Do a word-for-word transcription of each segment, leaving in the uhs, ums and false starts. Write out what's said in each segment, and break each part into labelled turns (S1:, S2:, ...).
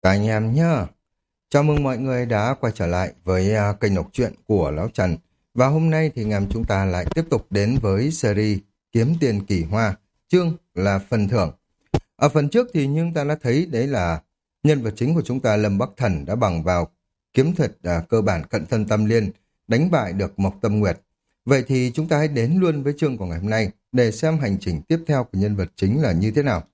S1: Các anh em nhá. Chào mừng mọi người đã quay trở lại với à, kênh đọc truyện của Lão Trần. Và hôm nay thì ngàm chúng ta lại tiếp tục đến với series Kiếm Tiền Kỳ Hoa, chương là phần thưởng. Ở phần trước thì nhưng ta đã thấy đấy là nhân vật chính của chúng ta Lâm Bắc Thần đã bằng vào kiếm thuật à, cơ bản cận thân tâm liên, đánh bại được Mộc Tâm Nguyệt. Vậy thì chúng ta hãy đến luôn với chương của ngày hôm nay để xem hành trình tiếp theo của nhân vật chính là như thế nào.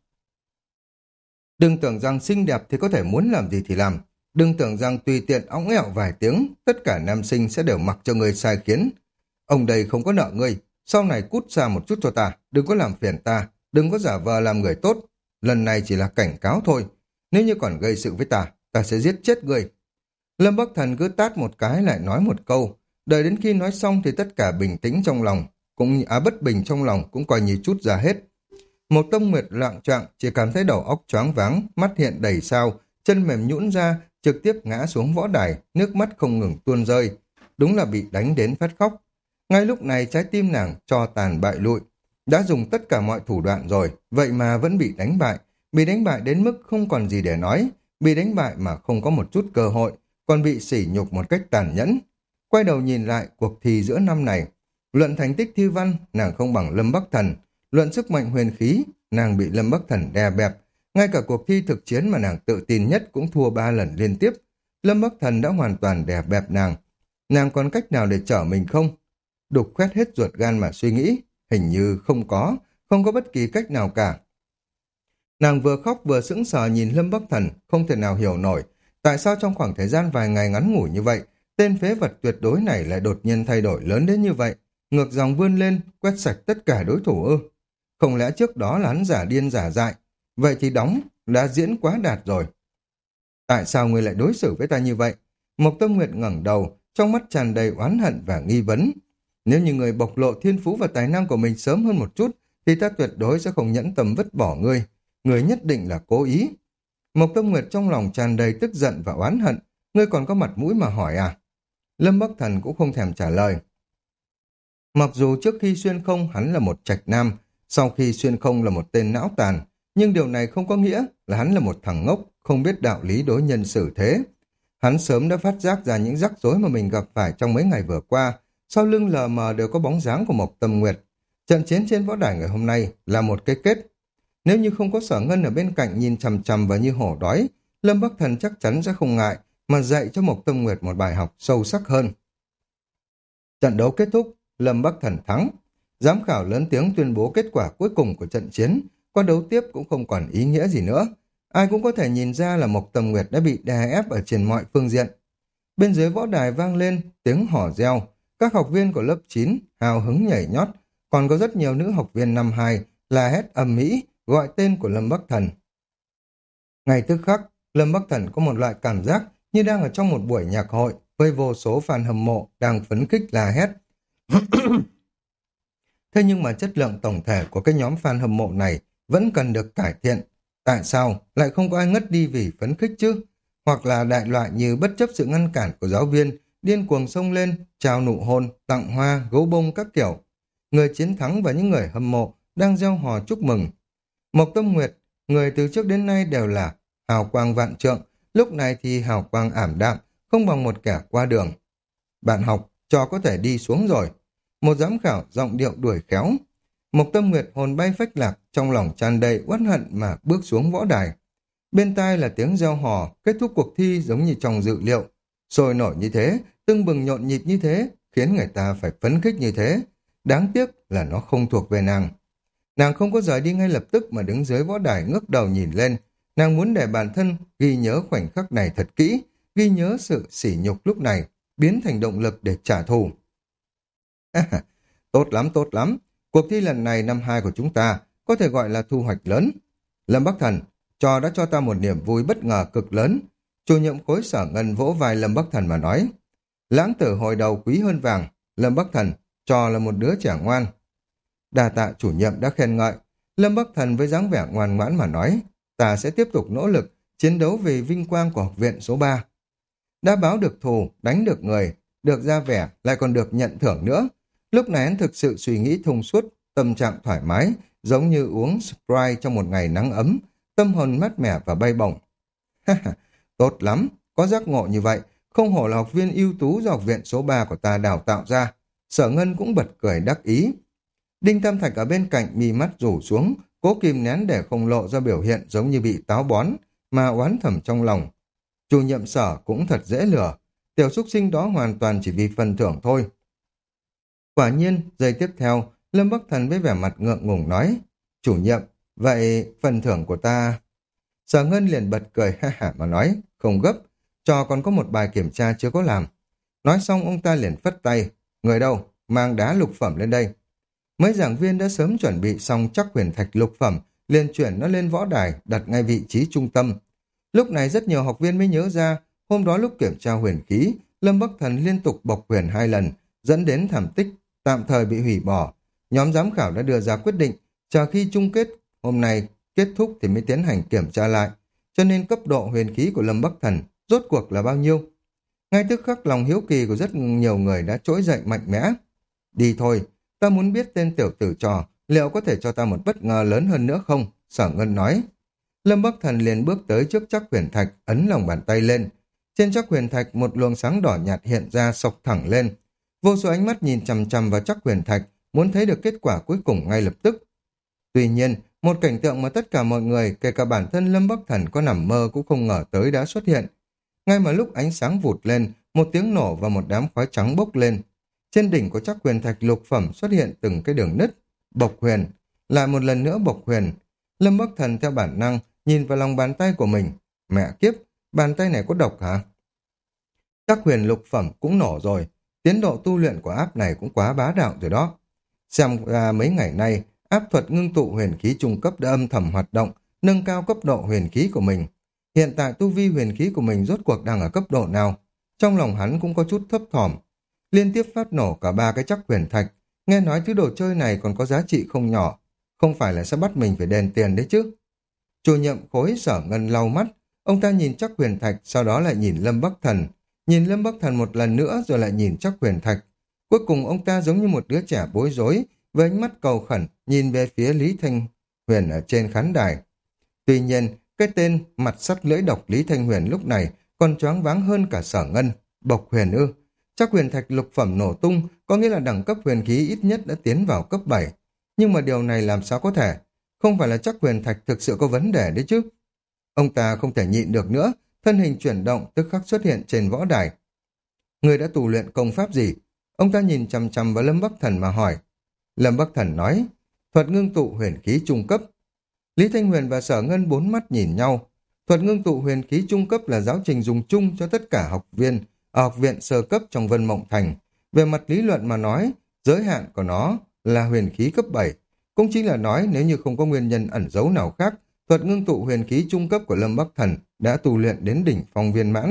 S1: Đừng tưởng rằng xinh đẹp thì có thể muốn làm gì thì làm. Đừng tưởng rằng tùy tiện óng ẹo vài tiếng, tất cả nam sinh sẽ đều mặc cho người sai khiến. Ông đây không có nợ ngươi, sau này cút xa một chút cho ta, đừng có làm phiền ta, đừng có giả vờ làm người tốt. Lần này chỉ là cảnh cáo thôi. Nếu như còn gây sự với ta, ta sẽ giết chết ngươi. Lâm Bắc Thần cứ tát một cái lại nói một câu. Đợi đến khi nói xong thì tất cả bình tĩnh trong lòng, cũng á bất bình trong lòng cũng coi như chút ra hết. Một Tông Nguyệt loạng choạng, chỉ cảm thấy đầu óc choáng váng, mắt hiện đầy sao, chân mềm nhũn ra, trực tiếp ngã xuống võ đài, nước mắt không ngừng tuôn rơi. Đúng là bị đánh đến phát khóc. Ngay lúc này trái tim nàng cho tàn bại lụi. Đã dùng tất cả mọi thủ đoạn rồi, vậy mà vẫn bị đánh bại. Bị đánh bại đến mức không còn gì để nói. Bị đánh bại mà không có một chút cơ hội, còn bị sỉ nhục một cách tàn nhẫn. Quay đầu nhìn lại cuộc thi giữa năm này. Luận thành tích thi văn, nàng không bằng Lâm Bắc Thần. Luận sức mạnh huyền khí, nàng bị Lâm Bắc Thần đè bẹp. Ngay cả cuộc thi thực chiến mà nàng tự tin nhất cũng thua ba lần liên tiếp. Lâm Bắc Thần đã hoàn toàn đè bẹp nàng. Nàng còn cách nào để trở mình không? Đục khoét hết ruột gan mà suy nghĩ. Hình như không có, không có bất kỳ cách nào cả. Nàng vừa khóc vừa sững sờ nhìn Lâm Bắc Thần, không thể nào hiểu nổi. Tại sao trong khoảng thời gian vài ngày ngắn ngủi như vậy, tên phế vật tuyệt đối này lại đột nhiên thay đổi lớn đến như vậy? Ngược dòng vươn lên, quét sạch tất cả đối thủ ư? Không lẽ trước đó là hắn giả điên giả dại? Vậy thì đóng, đã diễn quá đạt rồi. Tại sao ngươi lại đối xử với ta như vậy? Mộc Tâm Nguyệt ngẩng đầu, trong mắt tràn đầy oán hận và nghi vấn. Nếu như người bộc lộ thiên phú và tài năng của mình sớm hơn một chút, thì ta tuyệt đối sẽ không nhẫn tâm vứt bỏ ngươi. Ngươi nhất định là cố ý. Mộc Tâm Nguyệt trong lòng tràn đầy tức giận và oán hận. Ngươi còn có mặt mũi mà hỏi à? Lâm Bắc Thần cũng không thèm trả lời. Mặc dù trước khi xuyên không hắn là một trạch nam, sau khi xuyên không là một tên não tàn, nhưng điều này không có nghĩa là hắn là một thằng ngốc, không biết đạo lý đối nhân xử thế. Hắn sớm đã phát giác ra những rắc rối mà mình gặp phải trong mấy ngày vừa qua, sau lưng lờ mờ đều có bóng dáng của Mộc Tâm Nguyệt. Trận chiến trên võ đài ngày hôm nay là một cái kết. Nếu như không có Sở Ngân ở bên cạnh nhìn chằm chằm và như hổ đói, Lâm Bắc Thần chắc chắn sẽ không ngại mà dạy cho Mộc Tâm Nguyệt một bài học sâu sắc hơn. Trận đấu kết thúc, Lâm Bắc Thần thắng. Giám khảo lớn tiếng tuyên bố kết quả cuối cùng của trận chiến, qua đấu tiếp cũng không còn ý nghĩa gì nữa. Ai cũng có thể nhìn ra là Mộc Tâm Nguyệt đã bị đè ép ở trên mọi phương diện. Bên dưới võ đài vang lên tiếng hò reo, các học viên của lớp chín hào hứng nhảy nhót, còn có rất nhiều nữ học viên năm hai la hét ầm ĩ gọi tên của Lâm Bắc Thần. Ngay tức khắc, Lâm Bắc Thần có một loại cảm giác như đang ở trong một buổi nhạc hội với vô số fan hâm mộ đang phấn khích la hét. Thế nhưng mà chất lượng tổng thể của cái nhóm fan hâm mộ này vẫn cần được cải thiện. Tại sao lại không có ai ngất đi vì phấn khích chứ? Hoặc là đại loại như bất chấp sự ngăn cản của giáo viên, điên cuồng xông lên, trao nụ hôn, tặng hoa, gấu bông các kiểu. Người chiến thắng và những người hâm mộ đang reo hò chúc mừng. Mộc Tâm Nguyệt, người từ trước đến nay đều là hào quang vạn trượng, lúc này thì hào quang ảm đạm, không bằng một kẻ qua đường. Bạn học, trò có thể đi xuống rồi. Một giám khảo giọng điệu đuổi khéo. Mộc Tâm Nguyệt hồn bay phách lạc, trong lòng tràn đầy uất hận mà bước xuống võ đài. Bên tai là tiếng reo hò, kết thúc cuộc thi giống như trong dự liệu. Sôi nổi như thế, tưng bừng nhộn nhịp như thế, khiến người ta phải phấn khích như thế. Đáng tiếc là nó không thuộc về nàng. Nàng không có rời đi ngay lập tức mà đứng dưới võ đài ngước đầu nhìn lên. Nàng muốn để bản thân ghi nhớ khoảnh khắc này thật kỹ, ghi nhớ sự sỉ nhục lúc này, biến thành động lực để trả thù. Tốt lắm, tốt lắm. Cuộc thi lần này năm hai của chúng ta có thể gọi là thu hoạch lớn. Lâm Bắc Thần, trò đã cho ta một niềm vui bất ngờ cực lớn. Chủ nhiệm khối Sở Ngân vỗ vai Lâm Bắc Thần mà nói. Lãng tử hồi đầu quý hơn vàng. Lâm Bắc Thần, trò là một đứa trẻ ngoan. Đà tạ chủ nhiệm đã khen ngợi. Lâm Bắc Thần với dáng vẻ ngoan ngoãn mà nói. Ta sẽ tiếp tục nỗ lực, chiến đấu vì vinh quang của học viện số ba. Đã báo được thù, đánh được người, được ra vẻ, lại còn được nhận thưởng nữa. Lúc này hắn thực sự suy nghĩ thông suốt, tâm trạng thoải mái, giống như uống Sprite trong một ngày nắng ấm, tâm hồn mát mẻ và bay bổng. Tốt lắm, có giác ngộ như vậy, không hổ là học viên ưu tú do học viện số ba của ta đào tạo ra. Sở Ngân cũng bật cười đắc ý. Đinh Tam Thạch ở bên cạnh mi mắt rủ xuống, cố kìm nén để không lộ ra biểu hiện giống như bị táo bón, mà oán thầm trong lòng. Chủ nhiệm Sở cũng thật dễ lừa, tiểu xúc sinh đó hoàn toàn chỉ vì phần thưởng thôi. Quả nhiên, giây tiếp theo, Lâm Bắc Thần với vẻ mặt ngượng ngùng nói, chủ nhiệm, vậy phần thưởng của ta... Sở Ngân liền bật cười ha hả mà nói, không gấp, trò còn có một bài kiểm tra chưa có làm. Nói xong ông ta liền phất tay, người đâu, mang đá lục phẩm lên đây. Mấy giảng viên đã sớm chuẩn bị xong chắc huyền thạch lục phẩm, liền chuyển nó lên võ đài, đặt ngay vị trí trung tâm. Lúc này rất nhiều học viên mới nhớ ra, hôm đó lúc kiểm tra huyền khí, Lâm Bắc Thần liên tục bộc huyền hai lần, dẫn đến thảm tích, tạm thời bị hủy bỏ. Nhóm giám khảo đã đưa ra quyết định, chờ khi chung kết hôm nay kết thúc thì mới tiến hành kiểm tra lại, cho nên cấp độ huyền khí của Lâm Bắc Thần rốt cuộc là bao nhiêu? Ngay tức khắc lòng hiếu kỳ của rất nhiều người đã trỗi dậy mạnh mẽ. Đi thôi, ta muốn biết tên tiểu tử trò liệu có thể cho ta một bất ngờ lớn hơn nữa không? Sở Ngân nói. Lâm Bắc Thần liền bước tới trước chắc huyền thạch, ấn lòng bàn tay lên. Trên chắc huyền thạch một luồng sáng đỏ nhạt hiện ra sộc thẳng lên. Vô số ánh mắt nhìn chằm chằm vào chắc huyền thạch, muốn thấy được kết quả cuối cùng ngay lập tức. Tuy nhiên, một cảnh tượng mà tất cả mọi người, kể cả bản thân Lâm Bắc Thần có nằm mơ cũng không ngờ tới đã xuất hiện. Ngay mà lúc ánh sáng vụt lên, một tiếng nổ và một đám khói trắng bốc lên. Trên đỉnh của chắc huyền thạch lục phẩm xuất hiện từng cái đường nứt, bộc huyền, lại một lần nữa bộc huyền. Lâm Bắc Thần theo bản năng nhìn vào lòng bàn tay của mình. Mẹ kiếp, bàn tay này có độc hả? Chắc huyền lục phẩm cũng nổ rồi, tiến độ tu luyện của áp này cũng quá bá đạo rồi đó. Xem ra mấy ngày nay, áp thuật ngưng tụ huyền khí trung cấp đã âm thầm hoạt động, nâng cao cấp độ huyền khí của mình. Hiện tại tu vi huyền khí của mình rốt cuộc đang ở cấp độ nào? Trong lòng hắn cũng có chút thấp thỏm. Liên tiếp phát nổ cả ba cái chắc huyền thạch, nghe nói thứ đồ chơi này còn có giá trị không nhỏ, không phải là sẽ bắt mình phải đền tiền đấy chứ. Chủ nhiệm khối Sở Ngân lau mắt, ông ta nhìn chắc huyền thạch, sau đó lại nhìn Lâm Bắc Thần, nhìn Lâm Bắc Thần một lần nữa rồi lại nhìn chắc huyền thạch. Cuối cùng ông ta giống như một đứa trẻ bối rối, với ánh mắt cầu khẩn nhìn về phía Lý Thanh Huyền ở trên khán đài. Tuy nhiên, cái tên mặt sắt lưỡi độc Lý Thanh Huyền lúc này còn choáng váng hơn cả Sở Ngân. Bộc huyền ư? Chắc huyền thạch lục phẩm nổ tung, có nghĩa là đẳng cấp huyền khí ít nhất đã tiến vào cấp bảy. Nhưng mà điều này làm sao có thể? Không phải là chắc huyền thạch thực sự có vấn đề đấy chứ? Ông ta không thể nhịn được nữa, thân hình chuyển động tức khắc xuất hiện trên võ đài. Người đã tu luyện công pháp gì? Ông ta nhìn chằm chằm vào Lâm Bắc Thần mà hỏi. Lâm Bắc Thần nói, thuật ngưng tụ huyền khí trung cấp. Lý Thanh Huyền và Sở Ngân bốn mắt nhìn nhau. Thuật ngưng tụ huyền khí trung cấp là giáo trình dùng chung cho tất cả học viên ở học viện sơ cấp trong Vân Mộng Thành. Về mặt lý luận mà nói, giới hạn của nó là huyền khí cấp bảy. Cũng chính là nói nếu như không có nguyên nhân ẩn giấu nào khác, thuật ngưng tụ huyền khí trung cấp của Lâm Bắc Thần đã tu luyện đến đỉnh phong viên mãn.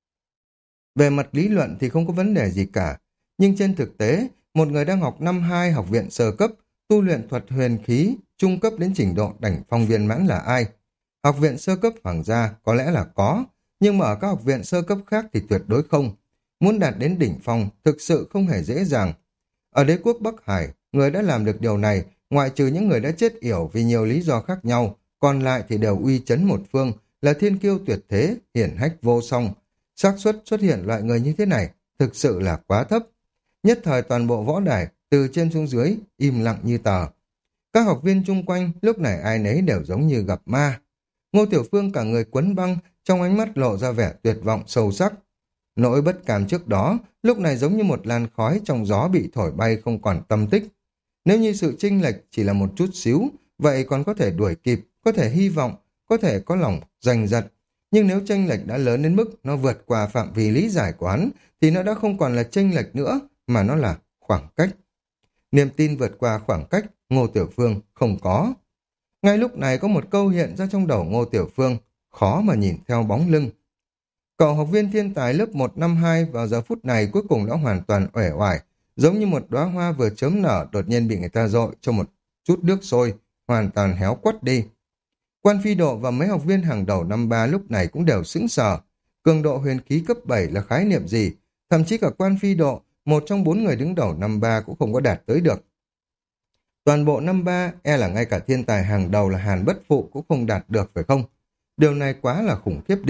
S1: Về mặt lý luận thì không có vấn đề gì cả, nhưng trên thực tế, một người đang học năm hai học viện sơ cấp, tu luyện thuật huyền khí trung cấp đến trình độ đỉnh phong viên mãn là ai? Học viện sơ cấp Hoàng gia có lẽ là có, nhưng mà ở các học viện sơ cấp khác thì tuyệt đối không. Muốn đạt đến đỉnh phong thực sự không hề dễ dàng. Ở đế quốc Bắc Hải, người đã làm được điều này, ngoại trừ những người đã chết yểu vì nhiều lý do khác nhau, còn lại thì đều uy chấn một phương, là thiên kiêu tuyệt thế, hiển hách vô song. Xác suất xuất hiện loại người như thế này thực sự là quá thấp. Nhất thời toàn bộ võ đài, từ trên xuống dưới, im lặng như tờ. Các học viên chung quanh lúc này ai nấy đều giống như gặp ma. Ngô Tiểu Phương cả người quấn băng, trong ánh mắt lộ ra vẻ tuyệt vọng sâu sắc. Nỗi bất cảm trước đó, lúc này giống như một làn khói trong gió bị thổi bay không còn tâm tích. Nếu như sự chênh lệch chỉ là một chút xíu, vậy còn có thể đuổi kịp, có thể hy vọng, có thể có lòng giành giật. Nhưng nếu chênh lệch đã lớn đến mức nó vượt qua phạm vi lý giải của hắn, thì nó đã không còn là chênh lệch nữa, mà nó là khoảng cách. Niềm tin vượt qua khoảng cách, Ngô Tiểu Phương không có. Ngay lúc này có một câu hiện ra trong đầu Ngô Tiểu Phương, khó mà nhìn theo bóng lưng. Cậu học viên thiên tài lớp một năm hai vào giờ phút này cuối cùng đã hoàn toàn uể oải, giống như một đóa hoa vừa chớm nở đột nhiên bị người ta dội cho một chút nước sôi, hoàn toàn héo quắt đi. Quan Phi Độ và mấy học viên hàng đầu năm ba lúc này cũng đều sững sờ. Cường độ huyền khí cấp bảy là khái niệm gì? Thậm chí cả Quan Phi Độ, một trong bốn người đứng đầu năm ba cũng không có đạt tới được. Toàn bộ năm ba e là ngay cả thiên tài hàng đầu là Hàn Bất Phụ cũng không đạt được phải không? Điều này quá là khủng khiếp đi,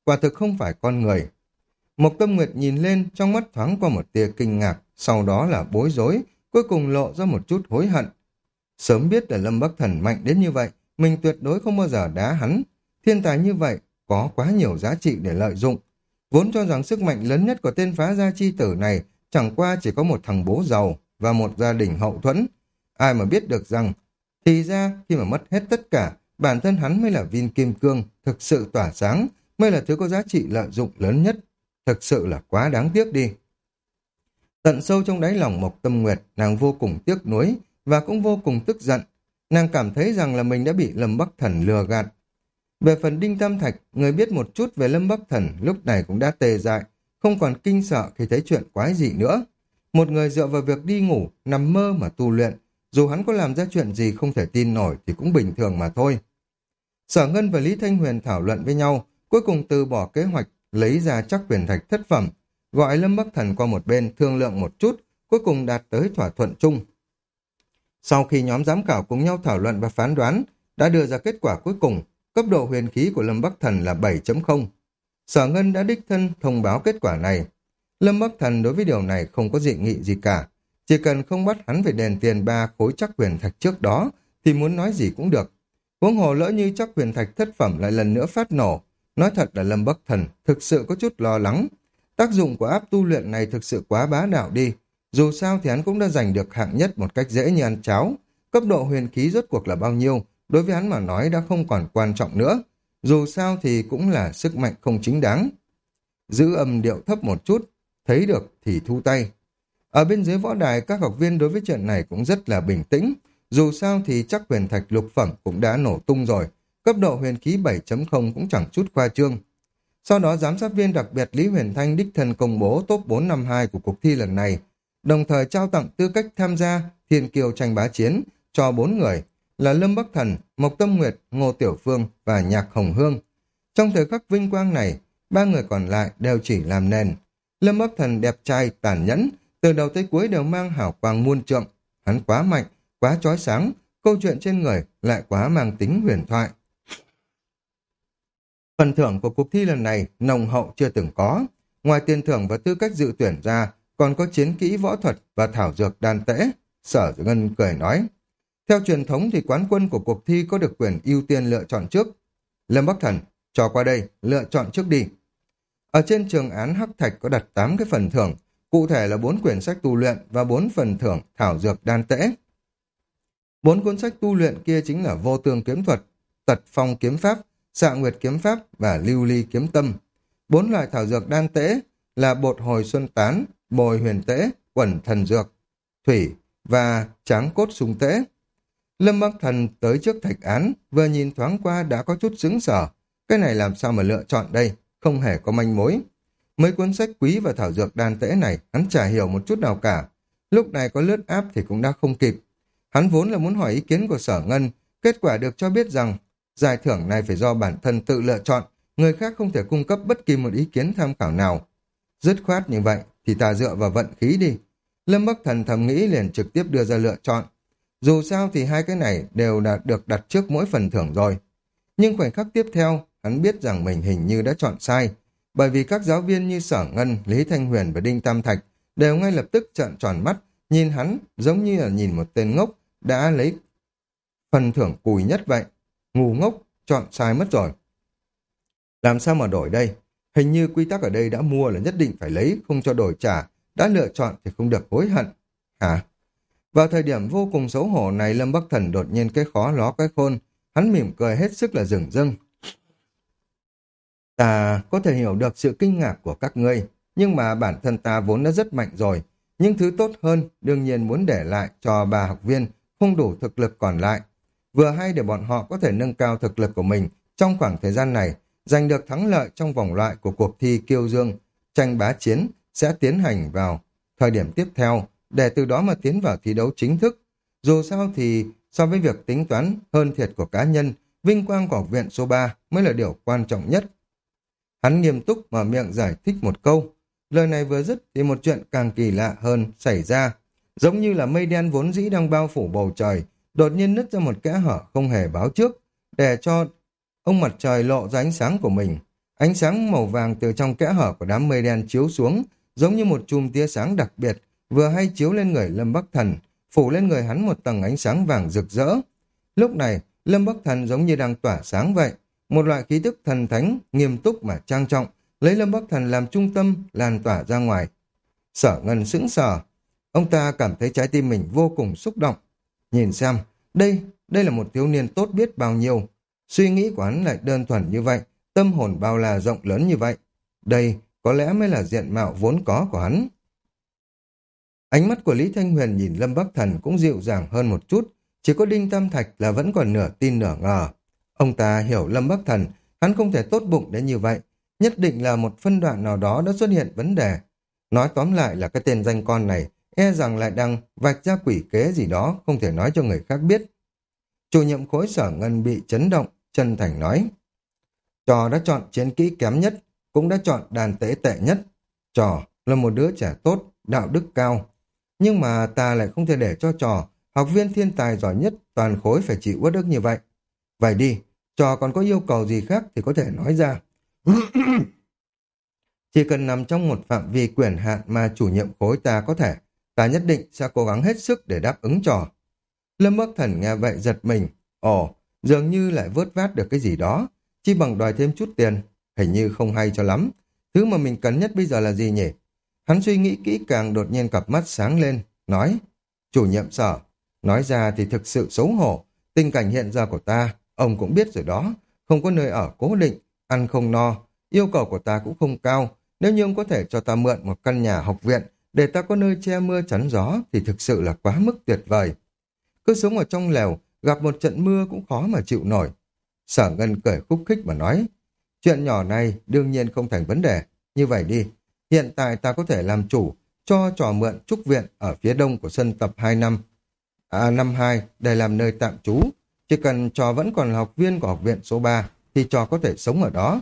S1: quả thực không phải con người. Mộc Tâm Nguyệt nhìn lên, trong mắt thoáng qua một tia kinh ngạc, sau đó là bối rối, cuối cùng lộ ra một chút hối hận. Sớm biết là Lâm Bắc Thần mạnh đến như vậy, mình tuyệt đối không bao giờ đá hắn. Thiên tài như vậy, có quá nhiều giá trị để lợi dụng. Vốn cho rằng sức mạnh lớn nhất của tên phá gia chi tử này chẳng qua chỉ có một thằng bố giàu và một gia đình hậu thuẫn. Ai mà biết được rằng, thì ra khi mà mất hết tất cả, bản thân hắn mới là viên kim cương, thực sự tỏa sáng, mới là thứ có giá trị lợi dụng lớn nhất. Thực sự là quá đáng tiếc đi. Tận sâu trong đáy lòng Mộc Tâm Nguyệt, nàng vô cùng tiếc nuối và cũng vô cùng tức giận. Nàng cảm thấy rằng là mình đã bị Lâm Bắc Thần lừa gạt. Về phần Đinh Tam Thạch, người biết một chút về Lâm Bắc Thần lúc này cũng đã tê dại, không còn kinh sợ khi thấy chuyện quái dị nữa. Một người dựa vào việc đi ngủ, nằm mơ mà tu luyện, dù hắn có làm ra chuyện gì không thể tin nổi thì cũng bình thường mà thôi. Sở Ngân và Lý Thanh Huyền thảo luận với nhau, cuối cùng từ bỏ kế hoạch lấy ra chắc huyền thạch thất phẩm, gọi Lâm Bắc Thần qua một bên thương lượng một chút, cuối cùng đạt tới thỏa thuận chung. Sau khi nhóm giám khảo cùng nhau thảo luận và phán đoán, đã đưa ra kết quả cuối cùng, cấp độ huyền khí của Lâm Bắc Thần là bảy chấm không. Sở Ngân đã đích thân thông báo kết quả này. Lâm Bắc Thần đối với điều này không có dị nghị gì cả, chỉ cần không bắt hắn phải đền tiền ba khối chắc huyền thạch trước đó, thì muốn nói gì cũng được. Huống hồ lỡ như chắc huyền thạch thất phẩm lại lần nữa phát nổ, nói thật là Lâm Bắc Thần thực sự có chút lo lắng. Tác dụng của áp tu luyện này thực sự quá bá đạo đi. Dù sao thì hắn cũng đã giành được hạng nhất một cách dễ như ăn cháo. Cấp độ huyền khí rốt cuộc là bao nhiêu, đối với hắn mà nói đã không còn quan trọng nữa. Dù sao thì cũng là sức mạnh không chính đáng. Giữ âm điệu thấp một chút, thấy được thì thu tay. Ở bên dưới võ đài, các học viên đối với chuyện này cũng rất là bình tĩnh. Dù sao thì chắc huyền thạch lục phẩm cũng đã nổ tung rồi. Cấp độ huyền khí bảy chấm không cũng chẳng chút khoa trương. Sau đó giám sát viên đặc biệt Lý Huyền Thanh đích thân công bố top bốn năm hai của cuộc thi lần này, đồng thời trao tặng tư cách tham gia Thiên Kiêu tranh bá chiến cho bốn người là Lâm Bắc Thần, Mộc Tâm Nguyệt, Ngô Tiểu Phương và Nhạc Hồng Hương. Trong thời khắc vinh quang này, ba người còn lại đều chỉ làm nền. Lâm Bắc Thần đẹp trai, tàn nhẫn, từ đầu tới cuối đều mang hào quang muôn trượng. Hắn quá mạnh, quá chói sáng, câu chuyện trên người lại quá mang tính huyền thoại. Phần thưởng của cuộc thi lần này nồng hậu chưa từng có. Ngoài tiền thưởng và tư cách dự tuyển ra, còn có chiến kỹ võ thuật và thảo dược đan tễ. Sở Ngân cười nói. Theo truyền thống thì quán quân của cuộc thi có được quyền ưu tiên lựa chọn trước. Lâm Bắc Thần, cho qua đây, lựa chọn trước đi. Ở trên trường án Hắc Thạch có đặt tám cái phần thưởng, cụ thể là bốn quyển sách tu luyện và bốn phần thưởng thảo dược đan tễ. Bốn cuốn sách tu luyện kia chính là Vô Tương Kiếm Thuật, Tật Phong Kiếm Pháp, Xạ Nguyệt Kiếm Pháp và Lưu Ly Kiếm Tâm. Bốn loại thảo dược đan tễ là bột hồi xuân tán, bồi huyền tễ, quẩn thần dược, thủy và tráng cốt sung tễ. Lâm Bắc Thần tới trước thạch án, vừa nhìn thoáng qua đã có chút sững sờ. Cái này làm sao mà lựa chọn đây, không hề có manh mối. Mấy cuốn sách quý và thảo dược đan tễ này hắn chả hiểu một chút nào cả. Lúc này có lướt áp thì cũng đã không kịp. Hắn vốn là muốn hỏi ý kiến của Sở Ngân, kết quả được cho biết rằng giải thưởng này phải do bản thân tự lựa chọn, người khác không thể cung cấp bất kỳ một ý kiến tham khảo nào. Dứt khoát như vậy thì ta dựa vào vận khí đi. Lâm Bắc Thần thầm nghĩ liền trực tiếp đưa ra lựa chọn. Dù sao thì hai cái này đều đã được đặt trước mỗi phần thưởng rồi. Nhưng khoảnh khắc tiếp theo, hắn biết rằng mình hình như đã chọn sai, bởi vì các giáo viên như Sở Ngân, Lý Thanh Huyền và Đinh Tam Thạch đều ngay lập tức trợn tròn mắt, nhìn hắn giống như là nhìn một tên ngốc đã lấy phần thưởng cùi nhất vậy. Ngu ngốc, chọn sai mất rồi. Làm sao mà đổi đây? Hình như quy tắc ở đây đã mua là nhất định phải lấy, không cho đổi trả, đã lựa chọn thì không được hối hận. Hả? Vào thời điểm vô cùng xấu hổ này, Lâm Bắc Thần đột nhiên cái khó ló cái khôn, hắn mỉm cười hết sức là rừng rưng. Ta có thể hiểu được sự kinh ngạc của các ngươi, nhưng mà bản thân ta vốn đã rất mạnh rồi. Nhưng thứ tốt hơn, đương nhiên muốn để lại cho ba học viên không đủ thực lực còn lại. Vừa hay để bọn họ có thể nâng cao thực lực của mình trong khoảng thời gian này, giành được thắng lợi trong vòng loại của cuộc thi Kiêu Dương, tranh bá chiến sẽ tiến hành vào thời điểm tiếp theo, để từ đó mà tiến vào thi đấu chính thức. Dù sao thì so với việc tính toán hơn thiệt của cá nhân, vinh quang của học viện số ba mới là điều quan trọng nhất. Hắn nghiêm túc mở miệng giải thích một câu. Lời này vừa dứt thì một chuyện càng kỳ lạ hơn xảy ra. Giống như là mây đen vốn dĩ đang bao phủ bầu trời, đột nhiên nứt ra một kẽ hở không hề báo trước, để cho ông mặt trời lộ ra ánh sáng của mình. Ánh sáng màu vàng từ trong kẽ hở của đám mây đen chiếu xuống, giống như một chùm tia sáng đặc biệt, vừa hay chiếu lên người Lâm Bắc Thần, phủ lên người hắn một tầng ánh sáng vàng rực rỡ. Lúc này, Lâm Bắc Thần giống như đang tỏa sáng vậy, một loại khí tức thần thánh, nghiêm túc mà trang trọng, lấy Lâm Bắc Thần làm trung tâm, lan tỏa ra ngoài. Sở Ngân sững sờ, ông ta cảm thấy trái tim mình vô cùng xúc động. Nhìn xem, đây, đây là một thiếu niên tốt biết bao nhiêu. Suy nghĩ của hắn lại đơn thuần như vậy, tâm hồn bao la rộng lớn như vậy. Đây có lẽ mới là diện mạo vốn có của hắn. Ánh mắt của Lý Thanh Huyền nhìn Lâm Bắc Thần cũng dịu dàng hơn một chút, chỉ có Đinh Tam Thạch là vẫn còn nửa tin nửa ngờ. Ông ta hiểu Lâm Bắc Thần, hắn không thể tốt bụng đến như vậy, nhất định là một phân đoạn nào đó đã xuất hiện vấn đề. Nói tóm lại là cái tên danh con này e rằng lại đang vạch ra quỷ kế gì đó không thể nói cho người khác biết. Chủ nhiệm khối Sở Ngân bị chấn động, chân thành nói. Trò đã chọn chiến kỹ kém nhất, cũng đã chọn đàn tế tệ nhất. Trò là một đứa trẻ tốt, đạo đức cao. Nhưng mà ta lại không thể để cho Trò, học viên thiên tài giỏi nhất toàn khối phải chịu uất ức như vậy. Vậy đi, Trò còn có yêu cầu gì khác thì có thể nói ra. Chỉ cần nằm trong một phạm vi quyền hạn mà chủ nhiệm khối ta có thể, ta nhất định sẽ cố gắng hết sức để đáp ứng Trò. Lâm Bắc Thần nghe vậy giật mình. Ồ, dường như lại vớt vát được cái gì đó. Chỉ bằng đòi thêm chút tiền, hình như không hay cho lắm. Thứ mà mình cần nhất bây giờ là gì nhỉ? Hắn suy nghĩ kỹ càng, đột nhiên cặp mắt sáng lên, nói. Chủ nhiệm Sở, nói ra thì thực sự xấu hổ. Tình cảnh hiện giờ của ta, ông cũng biết rồi đó. Không có nơi ở cố định, ăn không no. Yêu cầu của ta cũng không cao. Nếu như ông có thể cho ta mượn một căn nhà học viện để ta có nơi che mưa chắn gió thì thực sự là quá mức tuyệt vời. Cứ sống ở trong lều, gặp một trận mưa cũng khó mà chịu nổi. Sở Ngân cười khúc khích mà nói, chuyện nhỏ này đương nhiên không thành vấn đề. Như vậy đi, hiện tại ta có thể làm chủ cho Trò mượn trúc viện ở phía đông của sân tập hai năm, à, năm hai để làm nơi tạm trú. Chỉ cần Trò vẫn còn là học viên của học viện số ba thì Trò có thể sống ở đó.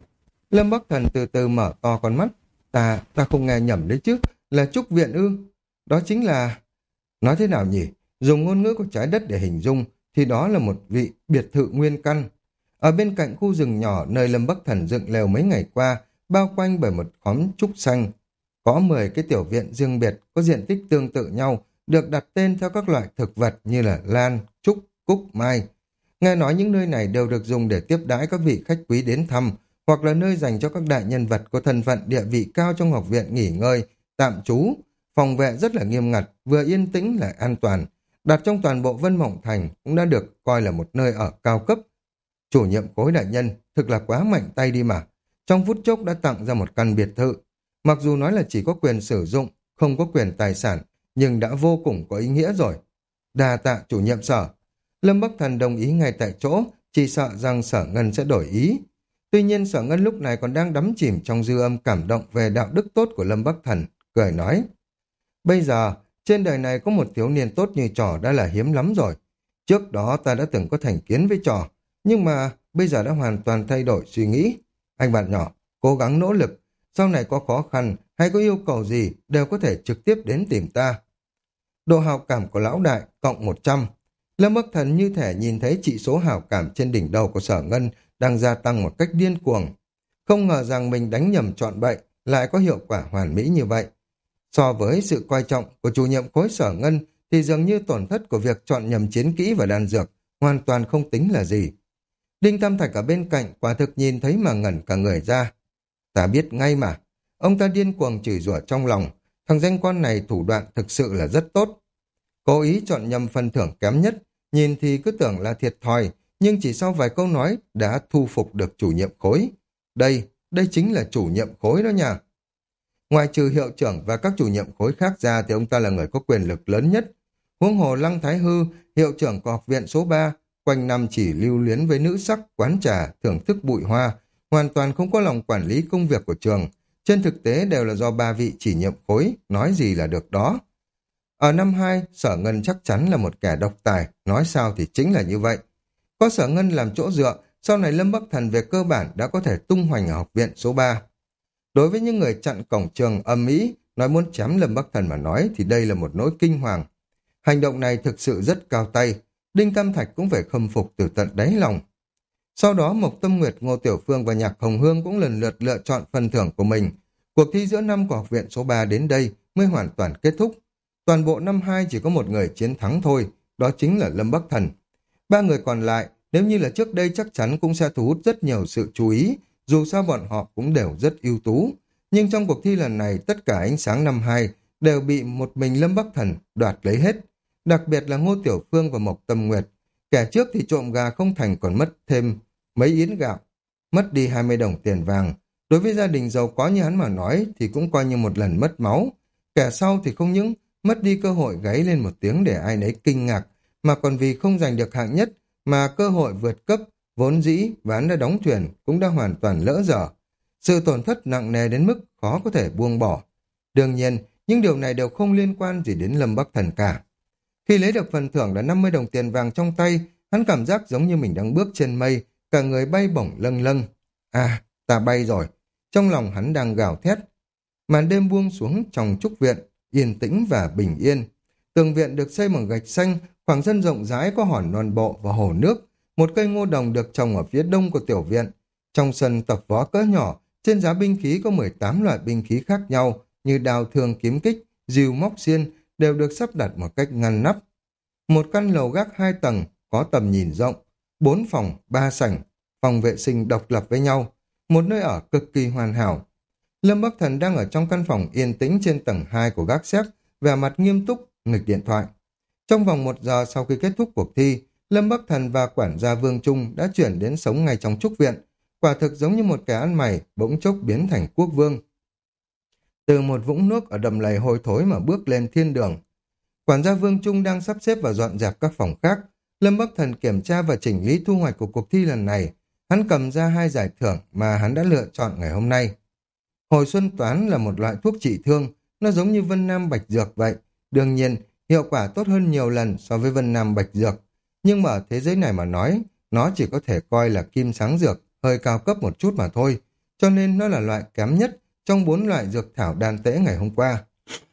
S1: Lâm Bắc Thần từ từ mở to con mắt. Ta, ta không nghe nhầm đấy chứ, là trúc viện ư? Đó chính là... Nói thế nào nhỉ? Dùng ngôn ngữ của trái đất để hình dung thì đó là một vị biệt thự nguyên căn. Ở bên cạnh khu rừng nhỏ nơi Lâm Bắc Thần dựng lều mấy ngày qua, bao quanh bởi một khóm trúc xanh. Có mười cái tiểu viện riêng biệt có diện tích tương tự nhau, được đặt tên theo các loại thực vật như là lan, trúc, cúc, mai. Nghe nói những nơi này đều được dùng để tiếp đãi các vị khách quý đến thăm, hoặc là nơi dành cho các đại nhân vật có thân phận địa vị cao trong học viện nghỉ ngơi, tạm trú. Phòng vệ rất là nghiêm ngặt, vừa yên tĩnh lại an toàn. Đặt trong toàn bộ Vân Mộng Thành cũng đã được coi là một nơi ở cao cấp. Chủ nhiệm khối đại nhân thực là quá mạnh tay đi mà. Trong phút chốc đã tặng ra một căn biệt thự. Mặc dù nói là chỉ có quyền sử dụng, không có quyền tài sản, nhưng đã vô cùng có ý nghĩa rồi. Đa tạ chủ nhiệm Sở. Lâm Bắc Thần đồng ý ngay tại chỗ, chỉ sợ rằng Sở Ngân sẽ đổi ý. Tuy nhiên Sở Ngân lúc này còn đang đắm chìm trong dư âm cảm động về đạo đức tốt của Lâm Bắc Thần, cười nói. Bây giờ, trên đời này có một thiếu niên tốt như Trò đã là hiếm lắm rồi. Trước đó ta đã từng có thành kiến với Trò, nhưng mà bây giờ đã hoàn toàn thay đổi suy nghĩ. Anh bạn nhỏ, cố gắng nỗ lực, sau này có khó khăn hay có yêu cầu gì đều có thể trực tiếp đến tìm ta. Độ hào cảm của lão đại cộng một trăm. Lâm Bắc Thần như thể nhìn thấy chỉ số hào cảm trên đỉnh đầu của Sở Ngân đang gia tăng một cách điên cuồng. Không ngờ rằng mình đánh nhầm chọn bậy lại có hiệu quả hoàn mỹ như vậy. So với sự coi trọng của chủ nhiệm khối Sở Ngân thì dường như tổn thất của việc chọn nhầm chiến kỹ và đan dược hoàn toàn không tính là gì. Đinh Tam Thạch ở bên cạnh quả thực nhìn thấy mà ngẩn cả người ra. Ta biết ngay mà. Ông ta điên cuồng chửi rủa trong lòng. Thằng danh con này thủ đoạn thực sự là rất tốt. Cố ý chọn nhầm phần thưởng kém nhất, nhìn thì cứ tưởng là thiệt thòi, nhưng chỉ sau vài câu nói đã thu phục được chủ nhiệm khối. Đây, đây chính là chủ nhiệm khối đó nha. Ngoài trừ hiệu trưởng và các chủ nhiệm khối khác ra thì ông ta là người có quyền lực lớn nhất. Huống hồ Lăng Thái Hư, hiệu trưởng của học viện số ba, quanh năm chỉ lưu luyến với nữ sắc, quán trà, thưởng thức bụi hoa, hoàn toàn không có lòng quản lý công việc của trường. Trên thực tế đều là do ba vị chỉ nhiệm khối, nói gì là được đó. Ở năm hai, Sở Ngân chắc chắn là một kẻ độc tài, nói sao thì chính là như vậy. Có Sở Ngân làm chỗ dựa, sau này Lâm Bắc Thần về cơ bản đã có thể tung hoành ở học viện số ba. Đối với những người chặn cổng trường âm mỹ, nói muốn chém Lâm Bắc Thần mà nói thì đây là một nỗi kinh hoàng. Hành động này thực sự rất cao tay, Đinh Tam Thạch cũng phải khâm phục từ tận đáy lòng. Sau đó Mộc Tâm Nguyệt, Ngô Tiểu Phương và Nhạc Hồng Hương cũng lần lượt lựa chọn phần thưởng của mình. Cuộc thi giữa năm của học viện số ba đến đây mới hoàn toàn kết thúc. Toàn bộ năm hai chỉ có một người chiến thắng thôi, đó chính là Lâm Bắc Thần. Ba người còn lại, nếu như là trước đây chắc chắn cũng sẽ thu hút rất nhiều sự chú ý, dù sao bọn họ cũng đều rất ưu tú. Nhưng trong cuộc thi lần này, tất cả ánh sáng năm hai đều bị một mình Lâm Bắc Thần đoạt lấy hết. Đặc biệt là Ngô Tiểu Phương và Mộc Tâm Nguyệt. Kẻ trước thì trộm gà không thành còn mất thêm mấy yến gạo, mất đi hai mươi đồng tiền vàng. Đối với gia đình giàu có như hắn mà nói thì cũng coi như một lần mất máu. Kẻ sau thì không những mất đi cơ hội gáy lên một tiếng để ai nấy kinh ngạc, mà còn vì không giành được hạng nhất mà cơ hội vượt cấp vốn dĩ ván đã đóng thuyền cũng đã hoàn toàn lỡ dở. Sự tổn thất nặng nề đến mức khó có thể buông bỏ. Đương nhiên, những điều này đều không liên quan gì đến Lâm Bắc Thần cả. Khi lấy được phần thưởng là năm mươi đồng tiền vàng trong tay, hắn cảm giác giống như mình đang bước trên mây, cả người bay bổng lâng lâng. À, ta bay rồi. Trong lòng hắn đang gào thét. Màn đêm buông xuống trong trúc viện, yên tĩnh và bình yên. Tường viện được xây bằng gạch xanh, khoảng sân rộng rãi có hòn non bộ và hồ nước. Một cây ngô đồng được trồng ở phía đông của tiểu viện. Trong sân tập võ cỡ nhỏ, trên giá binh khí có mười tám loại binh khí khác nhau như đao thương kiếm kích, rìu móc xiên đều được sắp đặt một cách ngăn nắp. Một căn lầu gác hai tầng có tầm nhìn rộng, bốn phòng, ba sảnh, phòng vệ sinh độc lập với nhau, một nơi ở cực kỳ hoàn hảo. Lâm Bắc Thần đang ở trong căn phòng yên tĩnh trên tầng hai của gác xếp, vẻ mặt nghiêm túc, nghịch điện thoại. Trong vòng một giờ sau khi kết thúc cuộc thi, Lâm Bắc Thần và quản gia Vương Trung đã chuyển đến sống ngay trong trúc viện. Quả thực giống như một kẻ ăn mày, bỗng chốc biến thành quốc vương. Từ một vũng nước ở đầm lầy hôi thối mà bước lên thiên đường. Quản gia Vương Trung đang sắp xếp và dọn dẹp các phòng khác. Lâm Bắc Thần kiểm tra và chỉnh lý thu hoạch của cuộc thi lần này. Hắn cầm ra hai giải thưởng mà hắn đã lựa chọn ngày hôm nay. Hồi xuân toán là một loại thuốc trị thương, nó giống như Vân Nam Bạch Dược vậy. Đương nhiên, hiệu quả tốt hơn nhiều lần so với Vân Nam Bạch Dược. Nhưng mà ở thế giới này mà nói, nó chỉ có thể coi là kim sáng dược, hơi cao cấp một chút mà thôi. Cho nên nó là loại kém nhất trong bốn loại dược thảo đan tễ ngày hôm qua.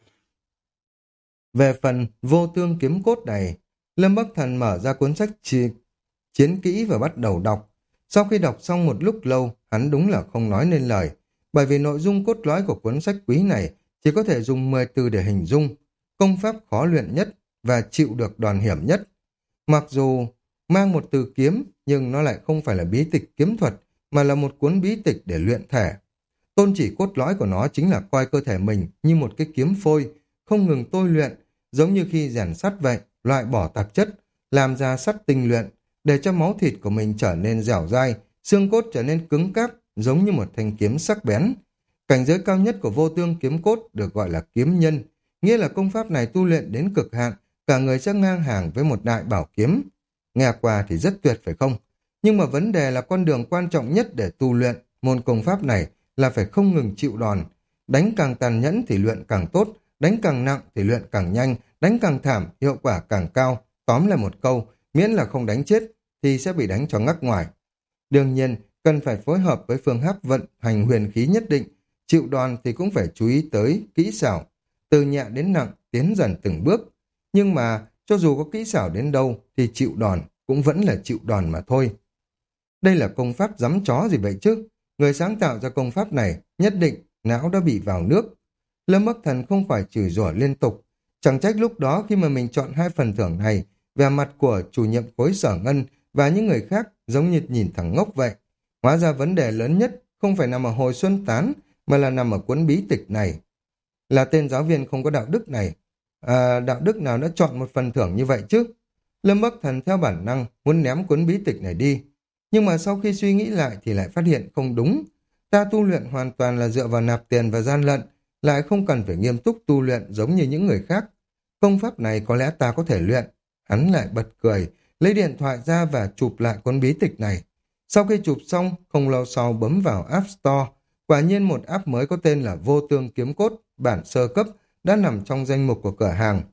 S1: Về phần vô tương kiếm cốt này, Lâm Bắc Thần mở ra cuốn sách chi, chiến kỹ và bắt đầu đọc. Sau khi đọc xong một lúc lâu, hắn đúng là không nói nên lời, bởi vì nội dung cốt lõi của cuốn sách quý này chỉ có thể dùng mười từ để hình dung, công pháp khó luyện nhất và chịu được đòn hiểm nhất. Mặc dù mang một từ kiếm, nhưng nó lại không phải là bí tịch kiếm thuật, mà là một cuốn bí tịch để luyện thể. Tôn chỉ cốt lõi của nó chính là coi cơ thể mình như một cái kiếm phôi, không ngừng tôi luyện, giống như khi rèn sắt vậy, loại bỏ tạp chất, làm ra sắt tinh luyện, để cho máu thịt của mình trở nên dẻo dai, xương cốt trở nên cứng cáp, giống như một thanh kiếm sắc bén. Cảnh giới cao nhất của vô tương kiếm cốt được gọi là kiếm nhân, nghĩa là công pháp này tu luyện đến cực hạn, cả người sẽ ngang hàng với một đại bảo kiếm. Nghe qua thì rất tuyệt phải không? Nhưng mà vấn đề là con đường quan trọng nhất để tu luyện môn công pháp này là phải không ngừng chịu đòn. Đánh càng tàn nhẫn thì luyện càng tốt, đánh càng nặng thì luyện càng nhanh, đánh càng thảm, hiệu quả càng cao. Tóm lại một câu, miễn là không đánh chết thì sẽ bị đánh cho ngắc ngoài. Đương nhiên, cần phải phối hợp với phương pháp vận hành huyền khí nhất định. Chịu đòn thì cũng phải chú ý tới kỹ xảo, từ nhẹ đến nặng, tiến dần từng bước. Nhưng mà, cho dù có kỹ xảo đến đâu thì chịu đòn cũng vẫn là chịu đòn mà thôi. Đây là công pháp giấm chó gì vậy chứ? Người sáng tạo ra công pháp này nhất định não đã bị vào nước. Lâm Bắc Thần không phải chửi rủa liên tục. Chẳng trách lúc đó khi mà mình chọn hai phần thưởng này, vẻ mặt của chủ nhiệm khối Sở Ngân và những người khác giống như nhìn thằng ngốc vậy. Hóa ra vấn đề lớn nhất không phải nằm ở hồi xuân tán, mà là nằm ở cuốn bí tịch này. Là tên giáo viên không có đạo đức này. À, đạo đức nào đã chọn một phần thưởng như vậy chứ? Lâm Bắc Thần theo bản năng muốn ném cuốn bí tịch này đi. Nhưng mà sau khi suy nghĩ lại thì lại phát hiện không đúng. Ta tu luyện hoàn toàn là dựa vào nạp tiền và gian lận, lại không cần phải nghiêm túc tu luyện giống như những người khác. Công pháp này có lẽ ta có thể luyện. Hắn lại bật cười, lấy điện thoại ra và chụp lại cuốn bí tịch này. Sau khi chụp xong, không lâu sau bấm vào App Store. Quả nhiên một app mới có tên là Vô Tương Kiếm Cốt, bản sơ cấp, đã nằm trong danh mục của cửa hàng.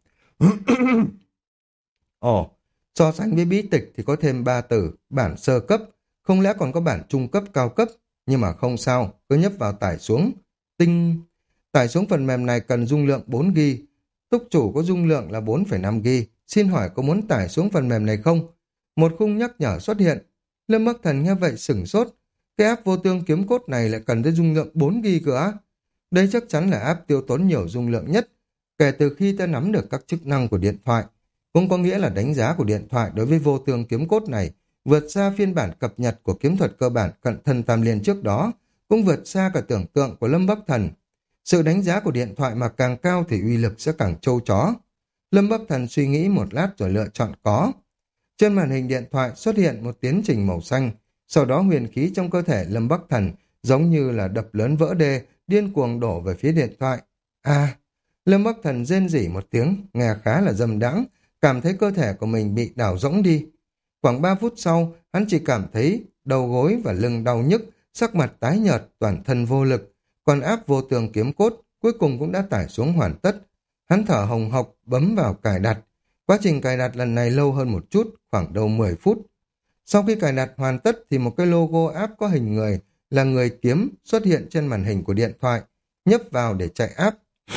S1: Ồ, so sánh với bí tịch thì có thêm ba từ, bản sơ cấp, không lẽ còn có bản trung cấp cao cấp, nhưng mà không sao, cứ nhấp vào tải xuống. Tinh, tải xuống phần mềm này cần dung lượng bốn gi ga bai, túc chủ có dung lượng là bốn phẩy năm gi ga bai, xin hỏi có muốn tải xuống phần mềm này không? Một khung nhắc nhở xuất hiện. Lâm Bắc Thần nghe vậy sửng sốt. Cái áp vô tương kiếm cốt này lại cần tới dung lượng bốn gi-ga-bai cơ á? Đây chắc chắn là áp tiêu tốn nhiều dung lượng nhất kể từ khi ta nắm được các chức năng của điện thoại. Cũng có nghĩa là đánh giá của điện thoại đối với vô tương kiếm cốt này vượt xa phiên bản cập nhật của kiếm thuật cơ bản cận thân tam liên trước đó, cũng vượt xa cả tưởng tượng của Lâm Bắc Thần. Sự đánh giá của điện thoại mà càng cao thì uy lực sẽ càng trâu chó. Lâm Bắc Thần suy nghĩ một lát rồi lựa chọn có. Trên màn hình điện thoại xuất hiện một tiến trình màu xanh, sau đó huyền khí trong cơ thể Lâm Bắc Thần giống như là đập lớn vỡ đê, điên cuồng đổ về phía điện thoại. À, Lâm Bắc Thần rên rỉ một tiếng, nghe khá là dâm đãng, cảm thấy cơ thể của mình bị đảo rỗng đi. Khoảng ba phút sau, hắn chỉ cảm thấy đầu gối và lưng đau nhức, sắc mặt tái nhợt, toàn thân vô lực, còn áp vô tường kiếm cốt cuối cùng cũng đã tải xuống hoàn tất. Hắn thở hồng hộc, bấm vào cài đặt. Quá trình cài đặt lần này lâu hơn một chút, khoảng đâu mười phút. Sau khi cài đặt hoàn tất thì một cái logo app có hình người là người kiếm xuất hiện trên màn hình của điện thoại, nhấp vào để chạy app.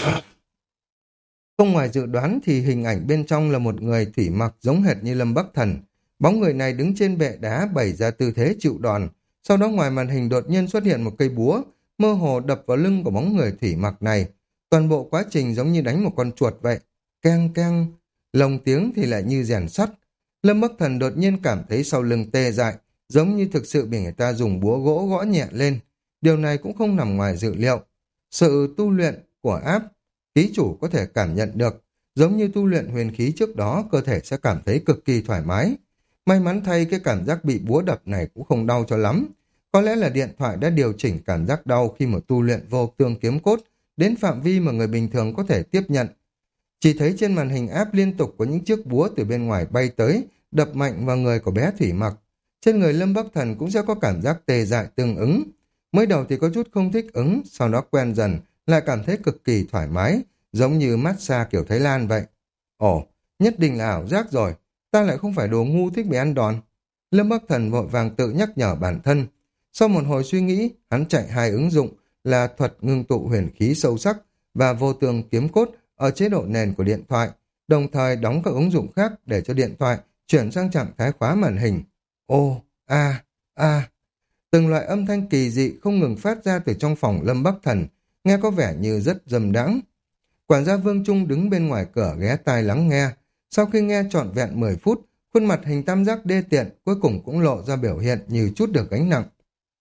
S1: Không ngoài dự đoán thì hình ảnh bên trong là một người thủy mặc giống hệt như Lâm Bắc Thần. Bóng người này đứng trên bệ đá bày ra tư thế chịu đòn. Sau đó ngoài màn hình đột nhiên xuất hiện một cây búa, mơ hồ đập vào lưng của bóng người thủy mặc này. Toàn bộ quá trình giống như đánh một con chuột vậy. Keng keng, lồng tiếng thì lại như rèn sắt. Lâm Bắc Thần đột nhiên cảm thấy sau lưng tê dại, giống như thực sự bị người ta dùng búa gỗ gõ nhẹ lên. Điều này cũng không nằm ngoài dự liệu. Sự tu luyện của áp, khí chủ có thể cảm nhận được. Giống như tu luyện huyền khí trước đó, cơ thể sẽ cảm thấy cực kỳ thoải mái. May mắn thay cái cảm giác bị búa đập này cũng không đau cho lắm. Có lẽ là điện thoại đã điều chỉnh cảm giác đau khi mà tu luyện vô tương kiếm cốt đến phạm vi mà người bình thường có thể tiếp nhận. Chỉ thấy trên màn hình áp liên tục có những chiếc búa từ bên ngoài bay tới, đập mạnh vào người của bé thủy mặc. Trên người Lâm Bắc Thần cũng sẽ có cảm giác tê dại tương ứng. Mới đầu thì có chút không thích ứng, sau đó quen dần, lại cảm thấy cực kỳ thoải mái, giống như massage kiểu Thái Lan vậy. Ồ, nhất định là ảo giác rồi, ta lại không phải đồ ngu thích bị ăn đòn. Lâm Bắc Thần vội vàng tự nhắc nhở bản thân. Sau một hồi suy nghĩ, hắn chạy hai ứng dụng là thuật ngưng tụ huyền khí sâu sắc và vô tương kiếm cốt ở chế độ nền của điện thoại, đồng thời đóng các ứng dụng khác để cho điện thoại chuyển sang trạng thái khóa màn hình. Ô, a, a, từng loại âm thanh kỳ dị không ngừng phát ra từ trong phòng Lâm Bắc Thần, nghe có vẻ như rất dâm đãng. Quản gia Vương Trung đứng bên ngoài cửa ghé tai lắng nghe. Sau khi nghe trọn vẹn mười phút, khuôn mặt hình tam giác đê tiện cuối cùng cũng lộ ra biểu hiện như chút được gánh nặng.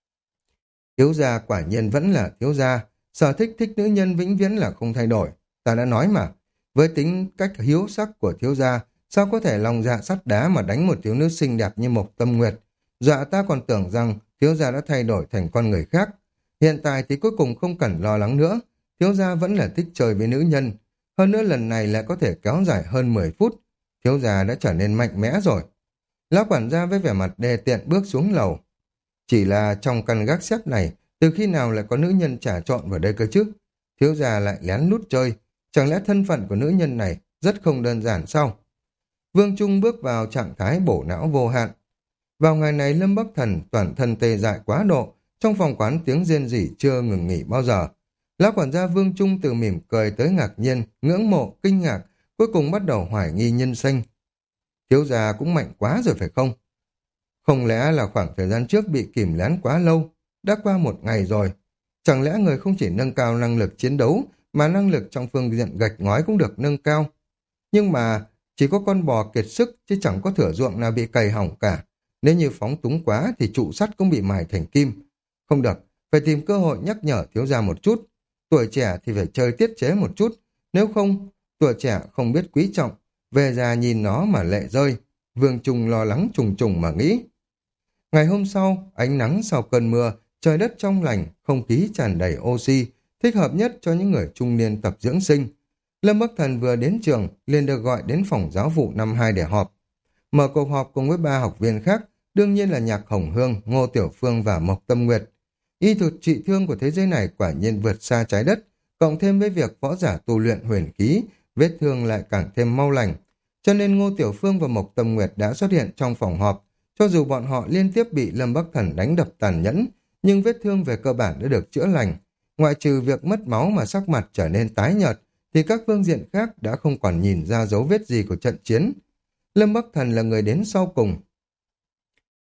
S1: Thiếu gia quả nhiên vẫn là thiếu gia, sở thích thích nữ nhân vĩnh viễn là không thay đổi. Ta đã nói mà, với tính cách hiếu sắc của thiếu gia, sao có thể lòng dạ sắt đá mà đánh một thiếu nữ xinh đẹp như Mộc Tâm Nguyệt. Dạ ta còn tưởng rằng thiếu gia đã thay đổi thành con người khác. Hiện tại thì cuối cùng không cần lo lắng nữa, thiếu gia vẫn là thích chơi với nữ nhân. Hơn nữa lần này lại có thể kéo dài hơn mười phút. Thiếu gia đã trở nên mạnh mẽ rồi. Lão quản gia với vẻ mặt đề tiện bước xuống lầu. Chỉ là trong căn gác xếp này, từ khi nào lại có nữ nhân trà trộn vào đây cơ chứ? Thiếu gia lại lén lút chơi. Chẳng lẽ thân phận của nữ nhân này rất không đơn giản sao? Vương Trung bước vào trạng thái bổ não vô hạn. Vào ngày này Lâm Bắc Thần toàn thân tê dại quá độ, trong phòng quán tiếng rên rỉ chưa ngừng nghỉ bao giờ. Lão quản gia Vương Trung từ mỉm cười tới ngạc nhiên, ngưỡng mộ, kinh ngạc, cuối cùng bắt đầu hoài nghi nhân sinh. Thiếu gia cũng mạnh quá rồi phải không? Không lẽ là khoảng thời gian trước bị kìm lén quá lâu, đã qua một ngày rồi. Chẳng lẽ người không chỉ nâng cao năng lực chiến đấu, mà năng lực trong phương diện gạch ngói cũng được nâng cao. Nhưng mà chỉ có con bò kiệt sức chứ chẳng có thửa ruộng nào bị cày hỏng cả. Nếu như phóng túng quá thì trụ sắt cũng bị mài thành kim. Không được, phải tìm cơ hội nhắc nhở thiếu gia một chút. Tuổi trẻ thì phải chơi tiết chế một chút. Nếu không, tuổi trẻ không biết quý trọng. Về già nhìn nó mà lệ rơi. Vương Trung lo lắng trùng trùng mà nghĩ. Ngày hôm sau, ánh nắng sau cơn mưa, trời đất trong lành, không khí tràn đầy oxy, thích hợp nhất cho những người trung niên tập dưỡng sinh. Lâm Bắc Thần vừa đến trường, liền được gọi đến phòng giáo vụ năm hai để họp. Mở cuộc họp cùng với ba học viên khác, đương nhiên là Nhạc Hồng Hương, Ngô Tiểu Phương và Mộc Tâm Nguyệt. Y thuật trị thương của thế giới này quả nhiên vượt xa trái đất, cộng thêm với việc võ giả tu luyện huyền khí, vết thương lại càng thêm mau lành. Cho nên Ngô Tiểu Phương và Mộc Tâm Nguyệt đã xuất hiện trong phòng họp. Cho dù bọn họ liên tiếp bị Lâm Bắc Thần đánh đập tàn nhẫn, nhưng vết thương về cơ bản đã được chữa lành. Ngoại trừ việc mất máu mà sắc mặt trở nên tái nhợt, thì các phương diện khác đã không còn nhìn ra dấu vết gì của trận chiến. Lâm Bắc Thần là người đến sau cùng.